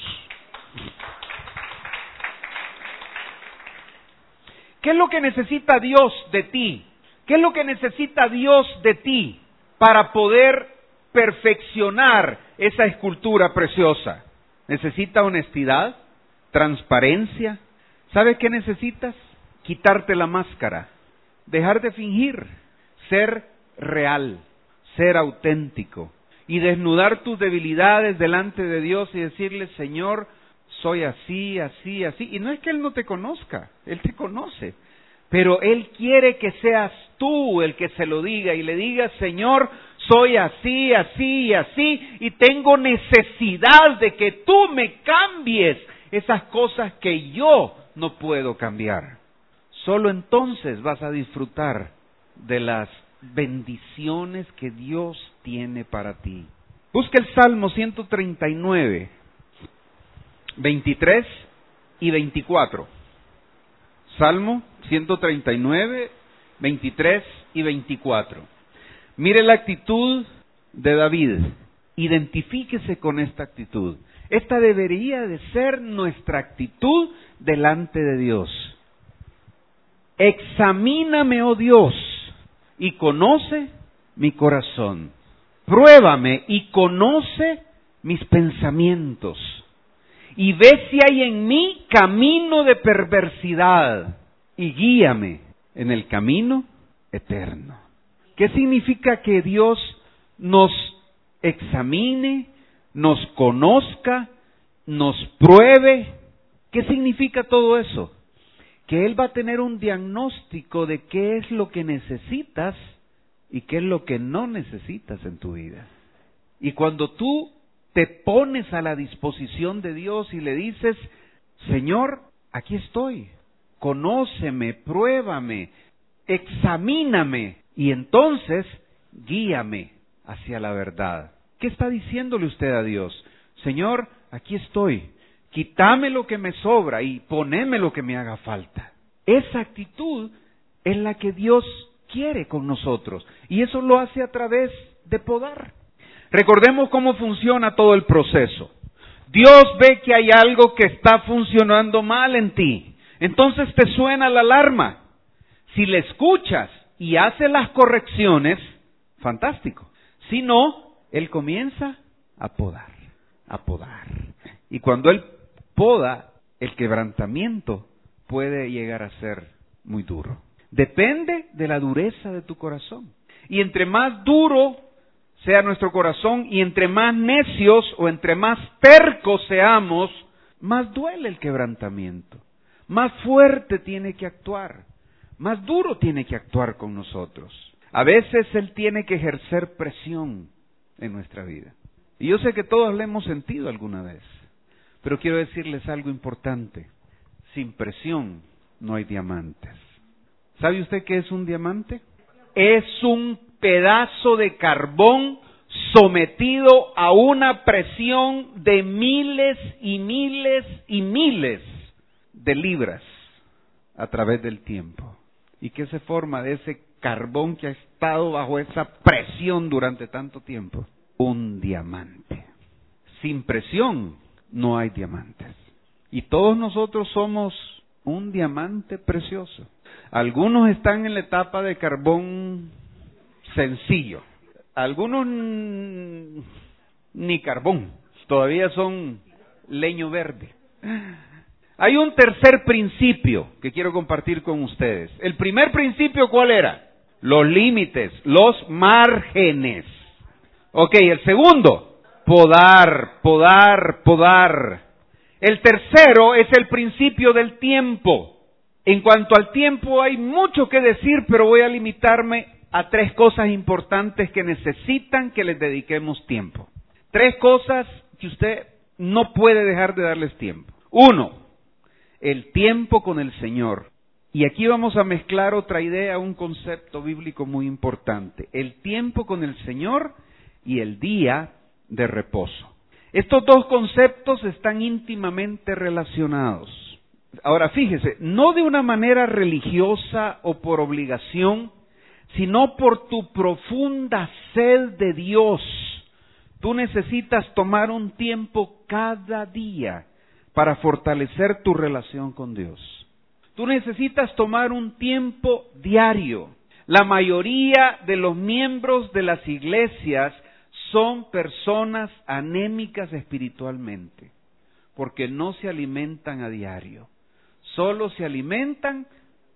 Speaker 1: ¿Qué es lo que necesita Dios de ti? ¿Qué es lo que necesita Dios de ti para poder perfeccionar esa escultura preciosa? Necesita honestidad, transparencia. ¿Sabes qué necesitas? Quitarte la máscara, dejar de fingir, ser real, ser auténtico y desnudar tus debilidades delante de Dios y decirle: Señor, soy así, así, así. Y no es que Él no te conozca, Él te conoce, pero Él quiere que seas tú el que se lo diga y le digas: Señor, soy así, así y así, y tengo necesidad de que tú me cambies esas cosas que yo no puedo cambiar. Solo entonces vas a disfrutar de las bendiciones que Dios tiene para ti. Busca el Salmo ciento treinta y nueve, veintitrés y veinticuatro. Salmo ciento treinta y nueve, veintitrés y veinticuatro. Mire la actitud de David. Identifíquese con esta actitud. Esta debería de ser nuestra actitud delante de Dios. Examíname, oh Dios, y conoce mi corazón. Pruébame y conoce mis pensamientos. Y ve si hay en mí camino de perversidad, y guíame en el camino eterno. ¿Qué significa que Dios nos examine, nos conozca, nos pruebe? ¿Qué significa todo eso? que Él va a tener un diagnóstico de qué es lo que necesitas y qué es lo que no necesitas en tu vida. Y cuando tú te pones a la disposición de Dios y le dices, Señor, aquí estoy, conóceme, pruébame, examíname, y entonces guíame hacia la verdad. ¿Qué está diciéndole usted a Dios? Señor, aquí estoy, quítame lo que me sobra y poneme lo que me haga falta. Esa actitud es la que Dios quiere con nosotros, y eso lo hace a través de podar. Recordemos cómo funciona todo el proceso. Dios ve que hay algo que está funcionando mal en ti, entonces te suena la alarma. Si le escuchas y hace las correcciones, fantástico. Si no, Él comienza a podar, a podar. Y cuando Él poda, el quebrantamiento puede llegar a ser muy duro. Depende de la dureza de tu corazón. Y entre más duro sea nuestro corazón y entre más necios o entre más tercos seamos, más duele el quebrantamiento. Más fuerte tiene que actuar. Más duro tiene que actuar con nosotros. A veces Él tiene que ejercer presión en nuestra vida. Y yo sé que todos le hemos sentido alguna vez. Pero quiero decirles algo importante. Sin presión no hay diamantes. ¿Sabe usted qué es un diamante? Es un pedazo de carbón sometido a una presión de miles y miles y miles de libras a través del tiempo. ¿Y qué se forma de ese carbón que ha estado bajo esa presión durante tanto tiempo? Un diamante. Sin presión no hay diamantes. Y todos nosotros somos un diamante precioso. Algunos están en la etapa de carbón sencillo. Algunos ni carbón. Todavía son leño verde. Hay un tercer principio que quiero compartir con ustedes. El primer principio, ¿cuál era? Los límites, los márgenes. Ok, el segundo, podar, podar, podar. El tercero es el principio del tiempo. En cuanto al tiempo hay mucho que decir, pero voy a limitarme a tres cosas importantes que necesitan que les dediquemos tiempo. Tres cosas que usted no puede dejar de darles tiempo. Uno, el tiempo con el Señor. Y aquí vamos a mezclar otra idea, un concepto bíblico muy importante. El tiempo con el Señor y el día de reposo. Estos dos conceptos están íntimamente relacionados. Ahora fíjese, no de una manera religiosa o por obligación, sino por tu profunda sed de Dios. Tú necesitas tomar un tiempo cada día para fortalecer tu relación con Dios. Tú necesitas tomar un tiempo diario. La mayoría de los miembros de las iglesias son personas anémicas espiritualmente, porque no se alimentan a diario. Solo se alimentan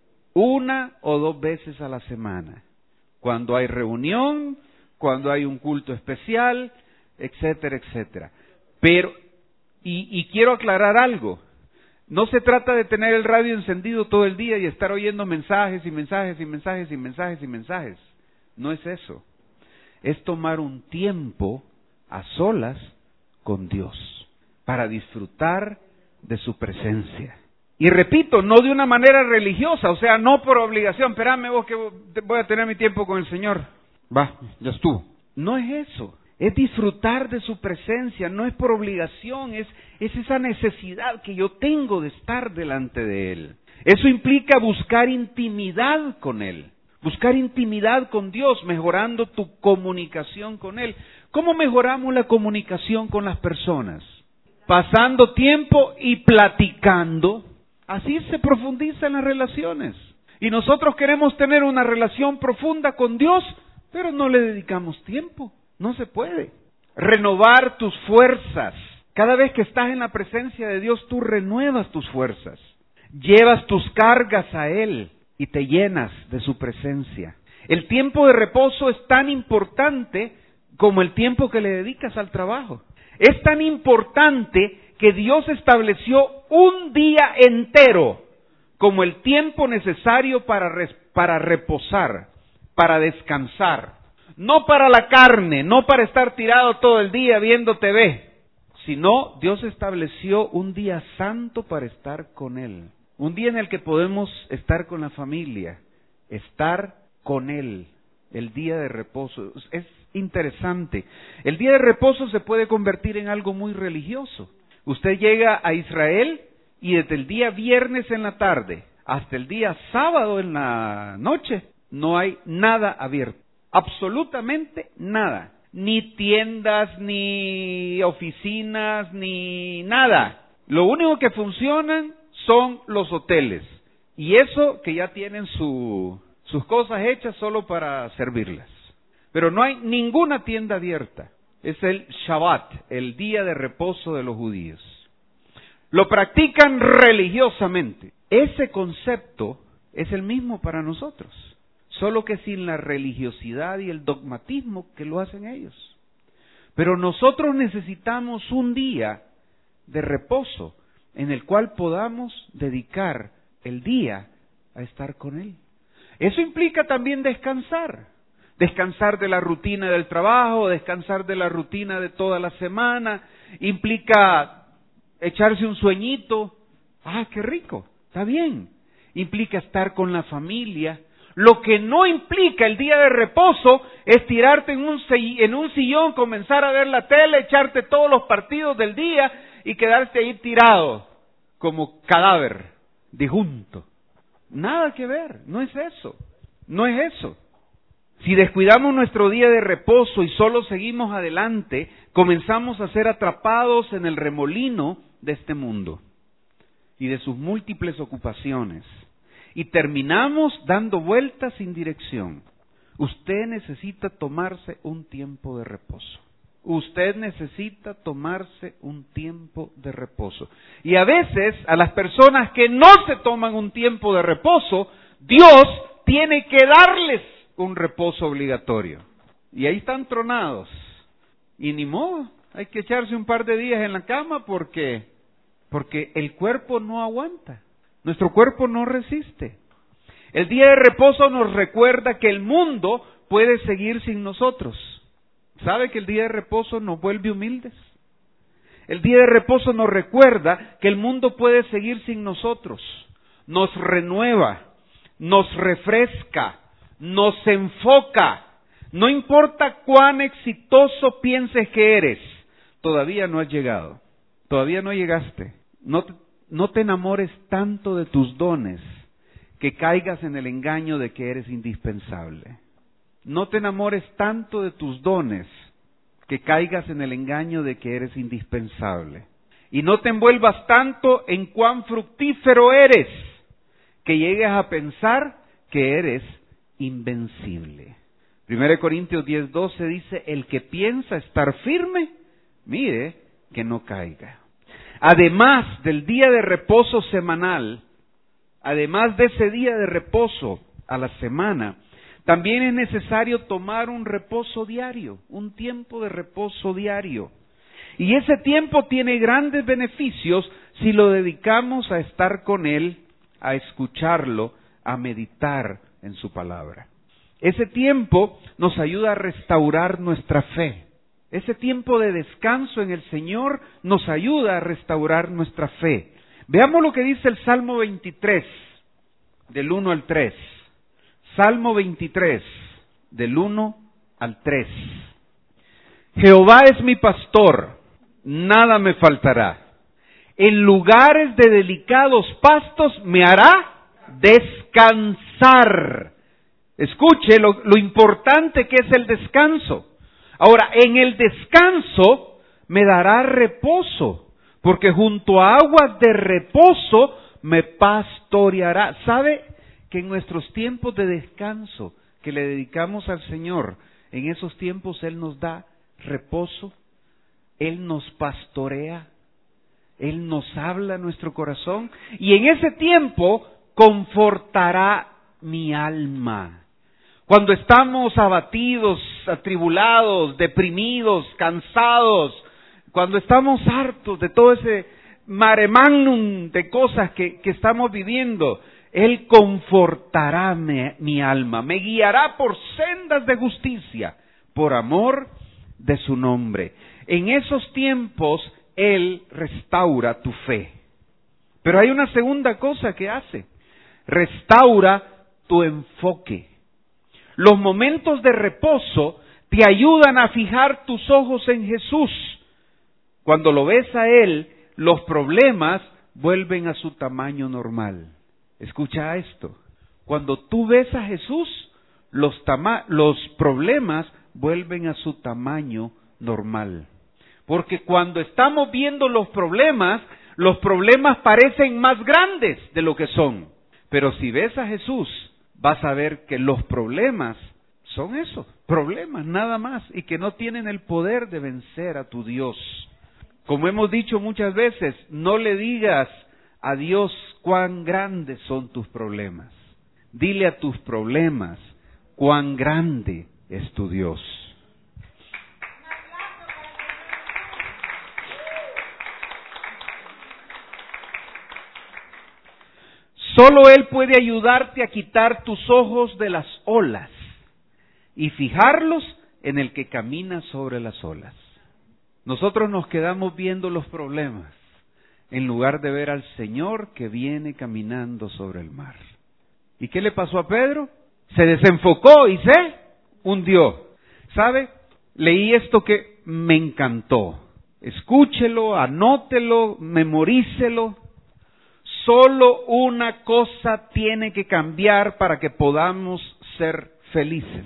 Speaker 1: una o dos veces a la semana, cuando hay reunión, cuando hay un culto especial, etcétera, etcétera. Pero, y, y quiero aclarar algo, no se trata de tener el radio encendido todo el día y estar oyendo mensajes y mensajes y mensajes y mensajes y mensajes. No es eso. Es tomar un tiempo a solas con Dios para disfrutar de su presencia. Y repito, no de una manera religiosa, o sea, no por obligación. Espérame vos que voy a tener mi tiempo con el Señor. Va, ya estuvo. No es eso. Es disfrutar de su presencia, no es por obligación, es, es esa necesidad que yo tengo de estar delante de Él. Eso implica buscar intimidad con Él, buscar intimidad con Dios, mejorando tu comunicación con Él. ¿Cómo mejoramos la comunicación con las personas? Pasando tiempo y platicando. Así se profundizan las relaciones. Y nosotros queremos tener una relación profunda con Dios, pero no le dedicamos tiempo. No se puede. Renovar tus fuerzas. Cada vez que estás en la presencia de Dios, tú renuevas tus fuerzas. Llevas tus cargas a Él y te llenas de su presencia. El tiempo de reposo es tan importante como el tiempo que le dedicas al trabajo. Es tan importante que Dios estableció un día entero como el tiempo necesario para, res, para reposar, para descansar. No para la carne, no para estar tirado todo el día viendo T V, sino Dios estableció un día santo para estar con Él. Un día en el que podemos estar con la familia, estar con Él, el día de reposo. Es interesante. El día de reposo se puede convertir en algo muy religioso. Usted llega a Israel y desde el día viernes en la tarde hasta el día sábado en la noche no hay nada abierto. Absolutamente nada. Ni tiendas, ni oficinas, ni nada. Lo único que funcionan son los hoteles. Y eso que ya tienen su, sus cosas hechas solo para servirlas. Pero no hay ninguna tienda abierta. Es el Shabbat, el día de reposo de los judíos. Lo practican religiosamente. Ese concepto es el mismo para nosotros, solo que sin la religiosidad y el dogmatismo que lo hacen ellos. Pero nosotros necesitamos un día de reposo en el cual podamos dedicar el día a estar con Él. Eso implica también descansar. Descansar de la rutina del trabajo, descansar de la rutina de toda la semana, implica echarse un sueñito. Ah, qué rico, está bien. Implica estar con la familia. Lo que no implica el día de reposo es tirarte en un, en un sillón, comenzar a ver la tele, echarte todos los partidos del día y quedarte ahí tirado como cadáver, disjunto. Nada que ver, no es eso, no es eso. Si descuidamos nuestro día de reposo y solo seguimos adelante, comenzamos a ser atrapados en el remolino de este mundo y de sus múltiples ocupaciones. Y terminamos dando vueltas sin dirección. Usted necesita tomarse un tiempo de reposo. Usted necesita tomarse un tiempo de reposo. Y a veces, a las personas que no se toman un tiempo de reposo, Dios tiene que darles un reposo obligatorio. Y ahí están tronados. Y ni modo, hay que echarse un par de días en la cama porque, porque el cuerpo no aguanta. Nuestro cuerpo no resiste. El día de reposo nos recuerda que el mundo puede seguir sin nosotros. ¿Sabe que el día de reposo nos vuelve humildes? El día de reposo nos recuerda que el mundo puede seguir sin nosotros. Nos renueva, nos refresca, nos enfoca. No importa cuán exitoso pienses que eres, todavía no has llegado. Todavía no llegaste. No te No te enamores tanto de tus dones que caigas en el engaño de que eres indispensable. No te enamores tanto de tus dones que caigas en el engaño de que eres indispensable. Y no te envuelvas tanto en cuán fructífero eres que llegues a pensar que eres invencible. Primera de Corintios diez doce dice, el que piensa estar firme, mire que no caiga. Además del día de reposo semanal, además de ese día de reposo a la semana, también es necesario tomar un reposo diario, un tiempo de reposo diario. Y ese tiempo tiene grandes beneficios si lo dedicamos a estar con Él, a escucharlo, a meditar en su palabra. Ese tiempo nos ayuda a restaurar nuestra fe. Ese tiempo de descanso en el Señor nos ayuda a restaurar nuestra fe. Veamos lo que dice el Salmo veintitrés, del uno al tres. Salmo veintitrés, del uno al tres. Jehová es mi pastor, nada me faltará. En lugares de delicados pastos me hará descansar. Escuche lo, lo importante que es el descanso. Ahora, en el descanso me dará reposo, porque junto a aguas de reposo me pastoreará. ¿Sabe que en nuestros tiempos de descanso que le dedicamos al Señor, en esos tiempos Él nos da reposo? Él nos pastorea, Él nos habla a nuestro corazón, y en ese tiempo confortará mi alma. Cuando estamos abatidos, atribulados, deprimidos, cansados, cuando estamos hartos de todo ese mare magnum de cosas que, que estamos viviendo, Él confortará mi, mi alma, me guiará por sendas de justicia, por amor de su nombre. En esos tiempos, Él restaura tu fe. Pero hay una segunda cosa que hace. Restaura tu enfoque. Los momentos de reposo te ayudan a fijar tus ojos en Jesús. Cuando lo ves a Él, los problemas vuelven a su tamaño normal. Escucha esto. Cuando tú ves a Jesús, los, tama- los problemas vuelven a su tamaño normal. Porque cuando estamos viendo los problemas, los problemas parecen más grandes de lo que son. Pero si ves a Jesús, vas a ver que los problemas son esos, problemas nada más, y que no tienen el poder de vencer a tu Dios. Como hemos dicho muchas veces, no le digas a Dios cuán grandes son tus problemas. Dile a tus problemas cuán grande es tu Dios. Solo Él puede ayudarte a quitar tus ojos de las olas y fijarlos en el que camina sobre las olas. Nosotros nos quedamos viendo los problemas en lugar de ver al Señor que viene caminando sobre el mar. ¿Y qué le pasó a Pedro? Se desenfocó y se hundió. ¿Sabe? Leí esto que me encantó. Escúchelo, anótelo, memorícelo. Solo una cosa tiene que cambiar para que podamos ser felices.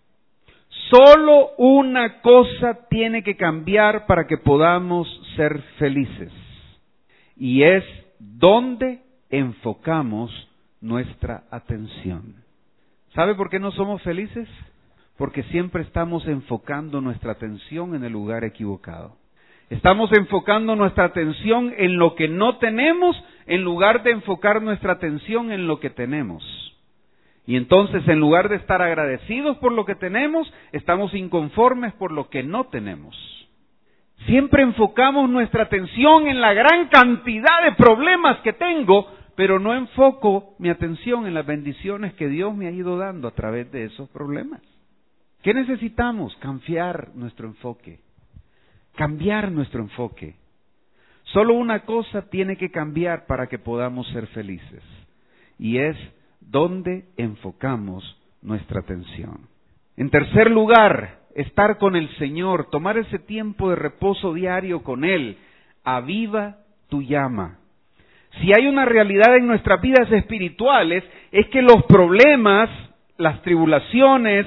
Speaker 1: Solo una cosa tiene que cambiar para que podamos ser felices. Y es dónde enfocamos nuestra atención. ¿Sabe por qué no somos felices? Porque siempre estamos enfocando nuestra atención en el lugar equivocado. Estamos enfocando nuestra atención en lo que no tenemos, en lugar de enfocar nuestra atención en lo que tenemos. Y entonces, en lugar de estar agradecidos por lo que tenemos, estamos inconformes por lo que no tenemos. Siempre enfocamos nuestra atención en la gran cantidad de problemas que tengo, pero no enfoco mi atención en las bendiciones que Dios me ha ido dando a través de esos problemas. ¿Qué necesitamos? Cambiar nuestro enfoque. Cambiar nuestro enfoque. Solo una cosa tiene que cambiar para que podamos ser felices. Y es dónde enfocamos nuestra atención. En tercer lugar, estar con el Señor, tomar ese tiempo de reposo diario con Él. Aviva tu llama. Si hay una realidad en nuestras vidas espirituales, es que los problemas, las tribulaciones,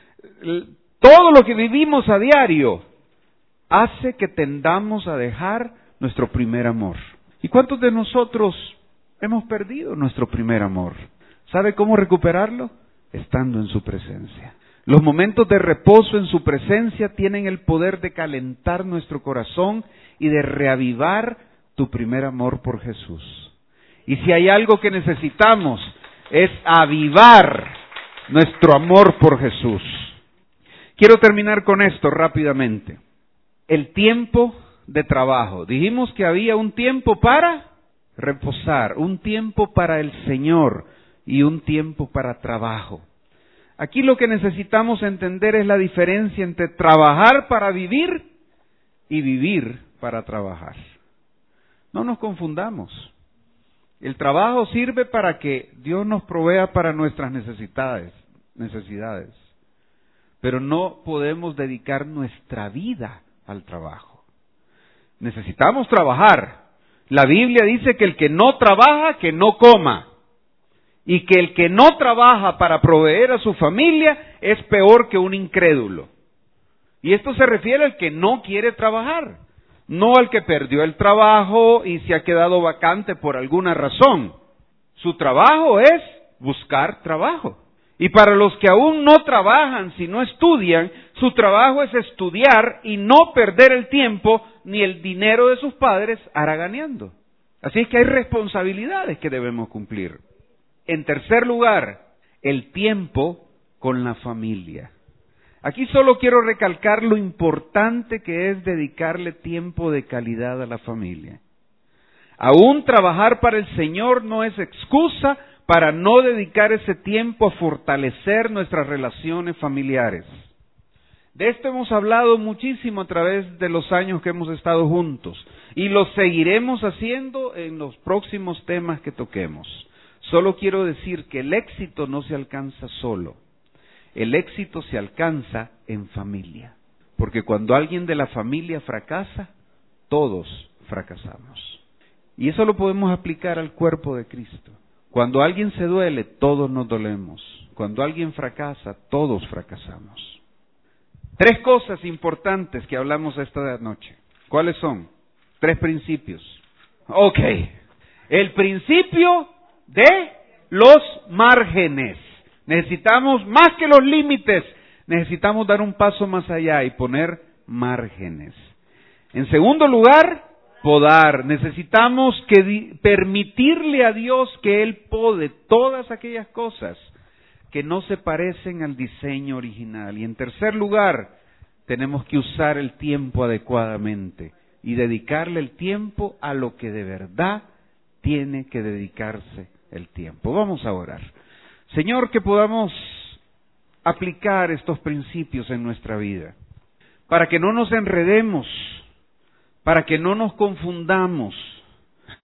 Speaker 1: todo lo que vivimos a diario, hace que tendamos a dejar nuestro primer amor. ¿Y cuántos de nosotros hemos perdido nuestro primer amor? ¿Sabe cómo recuperarlo? Estando en su presencia. Los momentos de reposo en su presencia tienen el poder de calentar nuestro corazón y de reavivar tu primer amor por Jesús. Y si hay algo que necesitamos, es avivar nuestro amor por Jesús. Quiero terminar con esto rápidamente. El tiempo de trabajo. Dijimos que había un tiempo para reposar, un tiempo para el Señor y un tiempo para trabajo. Aquí lo que necesitamos entender es la diferencia entre trabajar para vivir y vivir para trabajar. No nos confundamos. El trabajo sirve para que Dios nos provea para nuestras necesidades, necesidades. Pero no podemos dedicar nuestra vida al trabajo. Necesitamos trabajar. La Biblia dice que el que no trabaja, que no coma. Y que el que no trabaja para proveer a su familia es peor que un incrédulo. Y esto se refiere al que no quiere trabajar, no al que perdió el trabajo y se ha quedado vacante por alguna razón. Su trabajo es buscar trabajo. Y para los que aún no trabajan, si no estudian, su trabajo es estudiar y no perder el tiempo ni el dinero de sus padres haraganeando. Así es que hay responsabilidades que debemos cumplir. En tercer lugar, el tiempo con la familia. Aquí solo quiero recalcar lo importante que es dedicarle tiempo de calidad a la familia. Aún trabajar para el Señor no es excusa para no dedicar ese tiempo a fortalecer nuestras relaciones familiares. De esto hemos hablado muchísimo a través de los años que hemos estado juntos y lo seguiremos haciendo en los próximos temas que toquemos. Solo quiero decir que el éxito no se alcanza solo. El éxito se alcanza en familia. Porque cuando alguien de la familia fracasa, todos fracasamos. Y eso lo podemos aplicar al cuerpo de Cristo. Cuando alguien se duele, todos nos dolemos. Cuando alguien fracasa, todos fracasamos. Tres cosas importantes que hablamos esta noche. ¿Cuáles son? Tres principios. Ok. El principio de los márgenes. Necesitamos más que los límites. Necesitamos dar un paso más allá y poner márgenes. En segundo lugar, podar. Necesitamos que di- permitirle a Dios que Él pode todas aquellas cosas que no se parecen al diseño original. Y en tercer lugar, tenemos que usar el tiempo adecuadamente y dedicarle el tiempo a lo que de verdad tiene que dedicarse el tiempo. Vamos a orar. Señor, que podamos aplicar estos principios en nuestra vida, para que no nos enredemos, para que no nos confundamos,